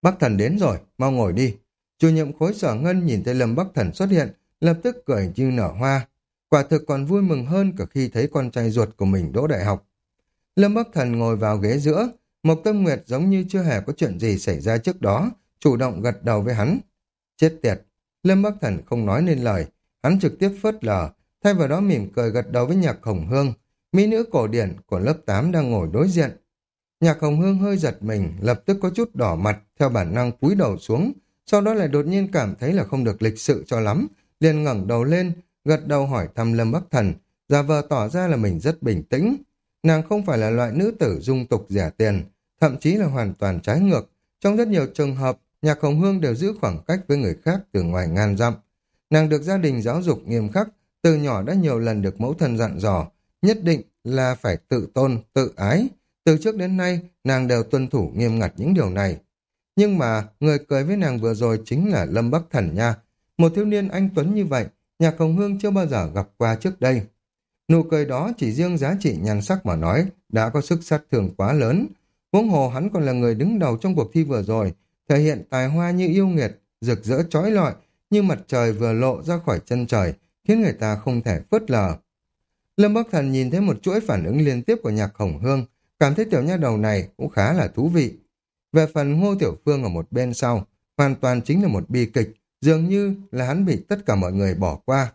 S1: Bắc Thần đến rồi, mau ngồi đi. Chủ nhiệm khối Sở Ngân nhìn thấy Lâm Bắc Thần xuất hiện, lập tức cười như nở hoa. Quả thực còn vui mừng hơn cả khi thấy con trai ruột của mình đỗ đại học. Lâm Bắc Thần ngồi vào ghế giữa, Mộc Tâm Nguyệt giống như chưa hề có chuyện gì xảy ra trước đó, chủ động gật đầu với hắn. Chết tiệt, Lâm Bắc Thần không nói nên lời, hắn trực tiếp phớt lờ, thay vào đó mỉm cười gật đầu với Nhạc Hồng Hương, mỹ nữ cổ điển của lớp tám đang ngồi đối diện. Nhạc Hồng Hương hơi giật mình, lập tức có chút đỏ mặt, theo bản năng cúi đầu xuống, sau đó lại đột nhiên cảm thấy là không được lịch sự cho lắm, liền ngẩng đầu lên, gật đầu hỏi thăm Lâm Bắc Thần, giả vờ tỏ ra là mình rất bình tĩnh. Nàng không phải là loại nữ tử dung tục rẻ tiền, thậm chí là hoàn toàn trái ngược. Trong rất nhiều trường hợp, Nhạc Hồng Hương đều giữ khoảng cách với người khác từ ngoài ngàn dặm. Nàng được gia đình giáo dục nghiêm khắc, từ nhỏ đã nhiều lần được mẫu thân dặn dò, nhất định là phải tự tôn, tự ái. Từ trước đến nay, nàng đều tuân thủ nghiêm ngặt những điều này. Nhưng mà, người cười với nàng vừa rồi chính là Lâm Bắc Thần nha. Một thiếu niên anh tuấn như vậy, Nhạc Hồng Hương chưa bao giờ gặp qua trước đây. Nụ cười đó chỉ riêng giá trị nhan sắc mà nói, đã có sức sát thương quá lớn. Huống hồ hắn còn là người đứng đầu trong cuộc thi vừa rồi, thể hiện tài hoa như yêu nghiệt, rực rỡ chói lọi, như mặt trời vừa lộ ra khỏi chân trời, khiến người ta không thể phớt lờ. Lâm Bắc Thần nhìn thấy một chuỗi phản ứng liên tiếp của Nhạc Hồng Hương, cảm thấy tiểu nha đầu này cũng khá là thú vị. Về phần Ngô Tiểu Phương ở một bên sau, hoàn toàn chính là một bi kịch, dường như là hắn bị tất cả mọi người bỏ qua.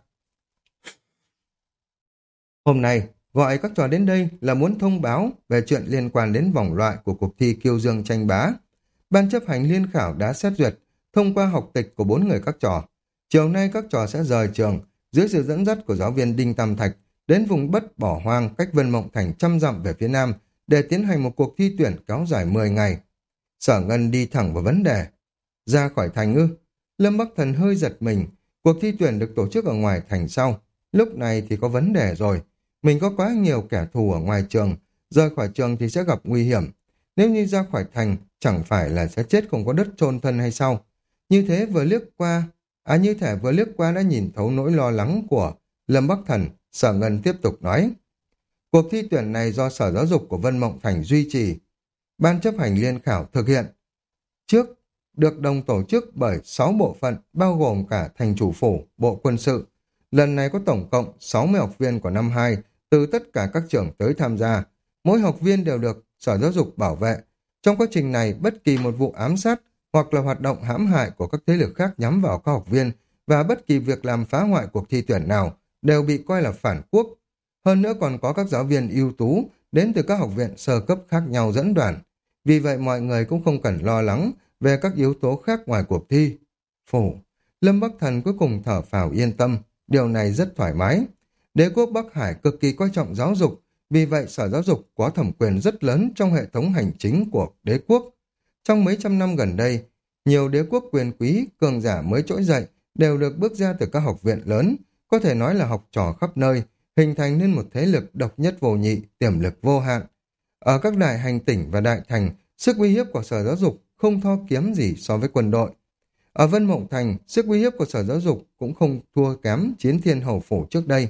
S1: Hôm nay, gọi các trò đến đây là muốn thông báo về chuyện liên quan đến vòng loại của cuộc thi Kiêu Dương tranh bá. Ban chấp hành liên khảo đã xét duyệt, thông qua học tịch của bốn người các trò. Chiều nay các trò sẽ rời trường, dưới sự dẫn dắt của giáo viên Đinh Tam Thạch, đến vùng đất bỏ hoang cách Vân Mộng Thành trăm dặm về phía nam, để tiến hành một cuộc thi tuyển kéo dài mười ngày. Sở Ngân đi thẳng vào vấn đề. Ra khỏi thành ư? Lâm Bắc Thần hơi giật mình, cuộc thi tuyển được tổ chức ở ngoài thành sau. Lúc này thì có vấn đề rồi. Mình có quá nhiều kẻ thù ở ngoài trường, rời khỏi trường thì sẽ gặp nguy hiểm. Nếu như ra khỏi thành, chẳng phải là sẽ chết không có đất chôn thân hay sao? Như thế vừa liếc qua, à như thể vừa liếc qua đã nhìn thấu nỗi lo lắng của Lâm Bắc Thần. Sở Ngân tiếp tục nói. Cuộc thi tuyển này do Sở Giáo dục của Vân Mộng Thành duy trì. Ban chấp hành liên khảo thực hiện. Trước, được đồng tổ chức bởi sáu bộ phận, bao gồm cả thành chủ phủ, bộ quân sự. Lần này có tổng cộng sáu mươi học viên của năm hai, từ tất cả các trường tới tham gia. Mỗi học viên đều được Sở Giáo dục bảo vệ. Trong quá trình này, bất kỳ một vụ ám sát hoặc là hoạt động hãm hại của các thế lực khác nhắm vào các học viên và bất kỳ việc làm phá hoại cuộc thi tuyển nào đều bị coi là phản quốc. Hơn nữa còn có các giáo viên ưu tú đến từ các học viện sơ cấp khác nhau dẫn đoàn. Vì vậy mọi người cũng không cần lo lắng về các yếu tố khác ngoài cuộc thi. Phủ, Lâm Bắc Thần cuối cùng thở phào yên tâm, điều này rất thoải mái. Đế quốc Bắc Hải cực kỳ coi trọng giáo dục, vì vậy Sở Giáo dục có thẩm quyền rất lớn trong hệ thống hành chính của đế quốc. Trong mấy trăm năm gần đây, nhiều đế quốc quyền quý, cường giả mới trỗi dậy đều được bước ra từ các học viện lớn, có thể nói là học trò khắp nơi, hình thành nên một thế lực độc nhất vô nhị, tiềm lực vô hạn. Ở các đại hành tỉnh và đại thành, sức uy hiếp của Sở Giáo dục không thua kém gì so với quân đội. Ở Vân Mộng Thành, sức uy hiếp của Sở Giáo dục cũng không thua kém Chiến Thiên Hầu Phủ trước đây.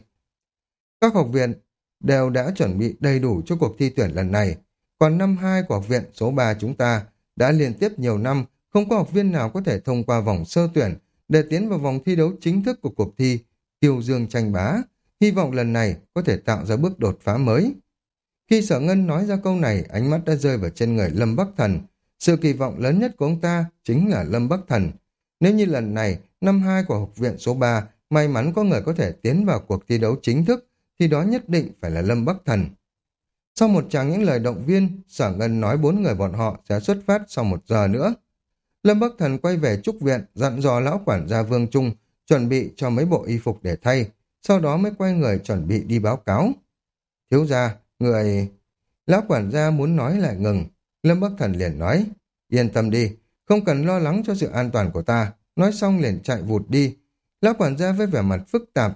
S1: Các học viện đều đã chuẩn bị đầy đủ cho cuộc thi tuyển lần này, còn năm hai của học viện số ba chúng ta đã liên tiếp nhiều năm không có học viên nào có thể thông qua vòng sơ tuyển để tiến vào vòng thi đấu chính thức của cuộc thi Kiêu Dương tranh bá. Hy vọng lần này có thể tạo ra bước đột phá mới. Khi Sở Ngân nói ra câu này, ánh mắt đã rơi vào trên người Lâm Bắc Thần. Sự kỳ vọng lớn nhất của ông ta chính là Lâm Bắc Thần. Nếu như lần này, năm hai của học viện số ba may mắn có người có thể tiến vào cuộc thi đấu chính thức, thì đó nhất định phải là Lâm Bắc Thần. Sau một tràng những lời động viên, Sở Ngân nói bốn người bọn họ sẽ xuất phát sau một giờ nữa. Lâm Bắc Thần quay về trúc viện, dặn dò lão quản gia Vương Trung chuẩn bị cho mấy bộ y phục để thay, sau đó mới quay người chuẩn bị đi báo cáo. Thiếu gia, người... Lão quản gia muốn nói lại ngừng. Lâm Bắc Thần liền nói, yên tâm đi, không cần lo lắng cho sự an toàn của ta. Nói xong liền chạy vụt đi. Lão quản gia với vẻ mặt phức tạp.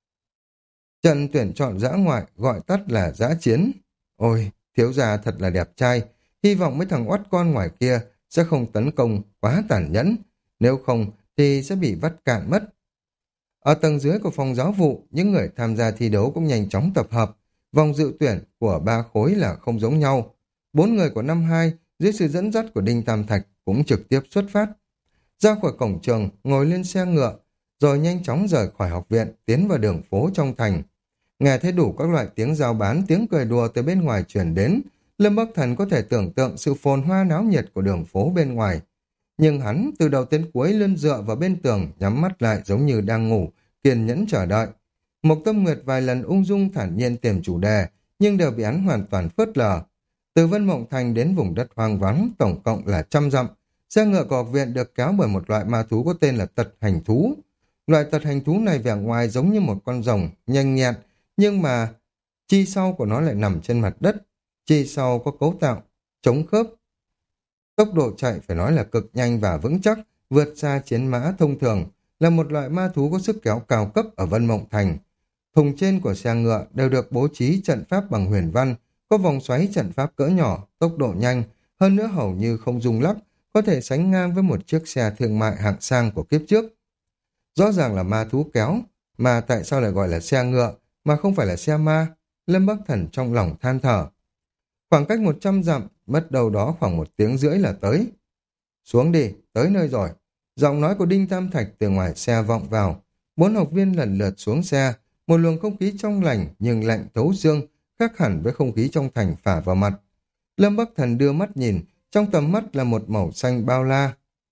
S1: Trận tuyển chọn dã ngoại, gọi tắt là dã chiến. Ôi, thiếu gia thật là đẹp trai. Hy vọng mấy thằng oắt con ngoài kia sẽ không tấn công quá tàn nhẫn. Nếu không thì sẽ bị vắt cạn mất. Ở tầng dưới của phòng giáo vụ, những người tham gia thi đấu cũng nhanh chóng tập hợp. Vòng dự tuyển của ba khối là không giống nhau. Bốn người của năm hai, dưới sự dẫn dắt của Đinh Tam Thạch, cũng trực tiếp xuất phát. Ra khỏi cổng trường, ngồi lên xe ngựa, rồi nhanh chóng rời khỏi học viện, tiến vào đường phố trong thành. Nghe thấy đủ các loại tiếng giao bán, tiếng cười đùa từ bên ngoài truyền đến, Lâm Bắc Thần có thể tưởng tượng sự phồn hoa náo nhiệt của đường phố bên ngoài. Nhưng hắn từ đầu đến cuối luôn dựa vào bên tường, nhắm mắt lại giống như đang ngủ, kiên nhẫn chờ đợi. Mộc Tâm Nguyệt vài lần ung dung thản nhiên tìm chủ đề, nhưng đều bị hắn hoàn toàn phớt lờ. Từ Vân Mộng Thành đến vùng đất hoang vắng, tổng cộng là trăm dặm. Xe ngựa của học viện được kéo bởi một loại ma thú có tên là tật hành thú. Loại tật hành thú này vẻ ngoài giống như một con rồng, nhanh nhẹn, nhưng mà chi sau của nó lại nằm trên mặt đất. Chi sau có cấu tạo, chống khớp. Tốc độ chạy phải nói là cực nhanh và vững chắc, vượt xa chiến mã thông thường, là một loại ma thú có sức kéo cao cấp ở Vân Mộng Thành. Thùng trên của xe ngựa đều được bố trí trận pháp bằng huyền văn, có vòng xoáy trận pháp cỡ nhỏ, tốc độ nhanh, hơn nữa hầu như không rung lắc, có thể sánh ngang với một chiếc xe thương mại hạng sang của kiếp trước. Rõ ràng là ma thú kéo, mà tại sao lại gọi là xe ngựa, mà không phải là xe ma? Lâm Bắc Thần trong lòng than thở. Khoảng cách một trăm dặm, mất đâu đó khoảng một tiếng rưỡi là tới. Xuống đi, tới nơi rồi. Giọng nói của Đinh Tam Thạch từ ngoài xe vọng vào. Bốn học viên lần lượt xuống xe, một luồng không khí trong lành nhưng lạnh thấu xương, khác hẳn với không khí trong thành phả vào mặt. Lâm Bắc Thần đưa mắt nhìn, trong tầm mắt là một màu xanh bao la.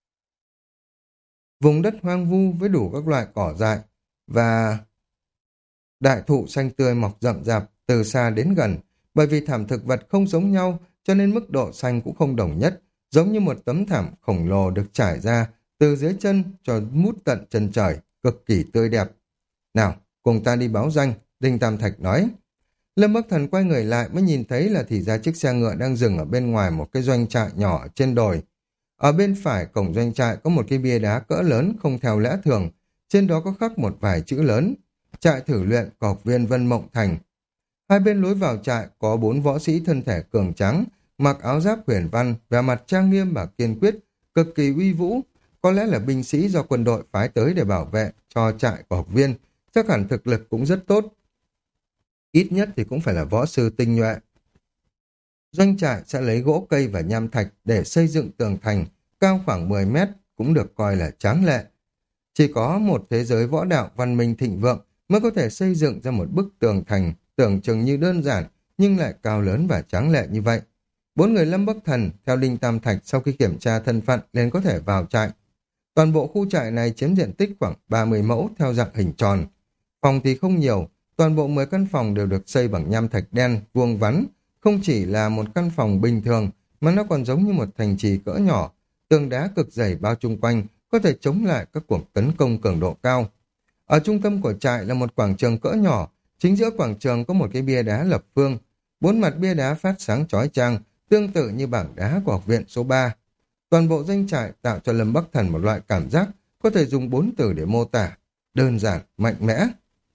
S1: Vùng đất hoang vu với đủ các loại cỏ dại và đại thụ xanh tươi mọc rậm rạp từ xa đến gần. Bởi vì thảm thực vật không giống nhau cho nên mức độ xanh cũng không đồng nhất, giống như một tấm thảm khổng lồ được trải ra từ dưới chân cho mút tận chân trời, cực kỳ tươi đẹp. Nào, cùng ta đi báo danh, Đinh Tam Thạch nói. Lâm Bắc Thần quay người lại mới nhìn thấy là thì ra chiếc xe ngựa đang dừng ở bên ngoài một cái doanh trại nhỏ trên đồi. Ở bên phải cổng doanh trại có một cái bia đá cỡ lớn không theo lẽ thường, trên đó có khắc một vài chữ lớn: trại thử luyện của học viên Vân Mộng Thành. Hai bên lối vào trại có bốn võ sĩ thân thể cường tráng, mặc áo giáp huyền văn, vẻ mặt trang nghiêm và kiên quyết, cực kỳ uy vũ, có lẽ là binh sĩ do quân đội phái tới để bảo vệ cho trại của học viên, chắc hẳn thực lực cũng rất tốt. Ít nhất thì cũng phải là võ sư tinh nhuệ. Doanh trại sẽ lấy gỗ cây và nham thạch để xây dựng tường thành, cao khoảng mười mét, cũng được coi là tráng lệ. Chỉ có một thế giới võ đạo văn minh thịnh vượng mới có thể xây dựng ra một bức tường thành tưởng chừng như đơn giản nhưng lại cao lớn và tráng lệ như vậy. Bốn người Lâm Bắc Thần theo Đinh Tam Thạch sau khi kiểm tra thân phận nên có thể vào trại. Toàn bộ khu trại này chiếm diện tích khoảng ba mươi mẫu theo dạng hình tròn. Phòng thì không nhiều, toàn bộ mười căn phòng đều được xây bằng nham thạch đen, vuông vắn, không chỉ là một căn phòng bình thường mà nó còn giống như một thành trì cỡ nhỏ, tường đá cực dày bao chung quanh, có thể chống lại các cuộc tấn công cường độ cao. Ở trung tâm của trại là một quảng trường cỡ nhỏ, chính giữa quảng trường có một cái bia đá lập phương, bốn mặt bia đá phát sáng chói chang, tương tự như bảng đá của học viện số ba. Toàn bộ doanh trại tạo cho Lâm Bắc Thần một loại cảm giác có thể dùng bốn từ để mô tả: đơn giản, mạnh mẽ.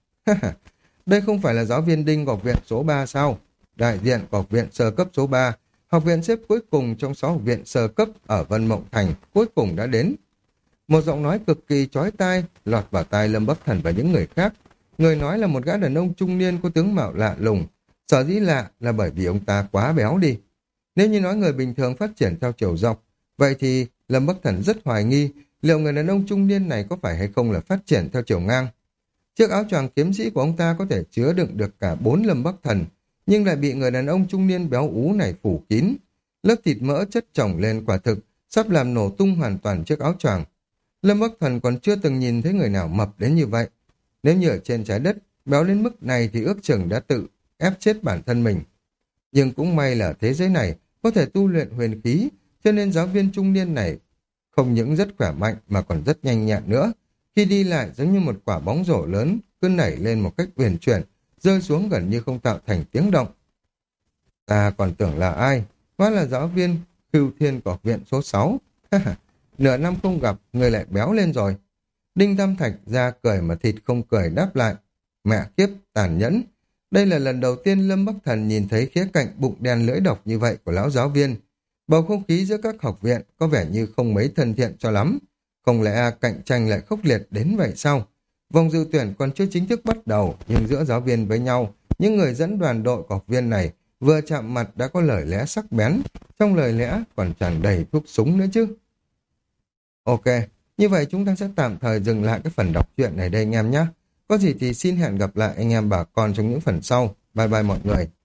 S1: Đây không phải là giáo viên Đinh của học viện số ba sao? Đại diện của học viện sơ cấp số ba, học viện xếp cuối cùng trong sáu học viện sơ cấp ở Vân Mộng Thành, cuối cùng đã đến. Một giọng nói cực kỳ chói tai lọt vào tai Lâm Bắc Thần và những người khác. Người nói là một gã đàn ông trung niên có tướng mạo lạ lùng. Sở dĩ lạ là bởi vì ông ta quá béo đi. Nếu như nói người bình thường phát triển theo chiều dọc, vậy thì Lâm Bắc Thần rất hoài nghi liệu người đàn ông trung niên này có phải hay không là phát triển theo chiều ngang. Chiếc áo choàng kiếm sĩ của ông ta có thể chứa đựng được cả bốn Lâm Bắc Thần, nhưng lại bị người đàn ông trung niên béo ú này phủ kín. Lớp thịt mỡ chất chồng lên quả thực, sắp làm nổ tung hoàn toàn chiếc áo choàng. Lâm Bắc Thần còn chưa từng nhìn thấy người nào mập đến như vậy. Nếu như ở trên trái đất, béo đến mức này thì ước chừng đã tự ép chết bản thân mình. Nhưng cũng may là thế giới này có thể tu luyện huyền khí, cho nên giáo viên trung niên này không những rất khỏe mạnh mà còn rất nhanh nhẹn nữa. Khi đi lại giống như một quả bóng rổ lớn, cứ nảy lên một cách uyển chuyển, rơi xuống gần như không tạo thành tiếng động. Ta còn tưởng là ai? Hóa là giáo viên Khưu Thiên của học viện số sáu. Nửa năm không gặp, người lại béo lên rồi. Đinh Tam Thạch ra cười mà thịt không cười đáp lại. Mẹ kiếp, tàn nhẫn. Đây là lần đầu tiên Lâm Bắc Thần nhìn thấy khía cạnh bụng đen lưỡi độc như vậy của lão giáo viên. Bầu không khí giữa các học viện có vẻ như không mấy thân thiện cho lắm. Không lẽ cạnh tranh lại khốc liệt đến vậy sao? Vòng dự tuyển còn chưa chính thức bắt đầu, nhưng giữa giáo viên với nhau, những người dẫn đoàn đội của học viên này vừa chạm mặt đã có lời lẽ sắc bén, trong lời lẽ còn tràn đầy thuốc súng nữa chứ. Ok, như vậy chúng ta sẽ tạm thời dừng lại cái phần đọc truyện này đây anh em nhé. Có gì thì xin hẹn gặp lại anh em bà con trong những phần sau. Bye bye mọi người.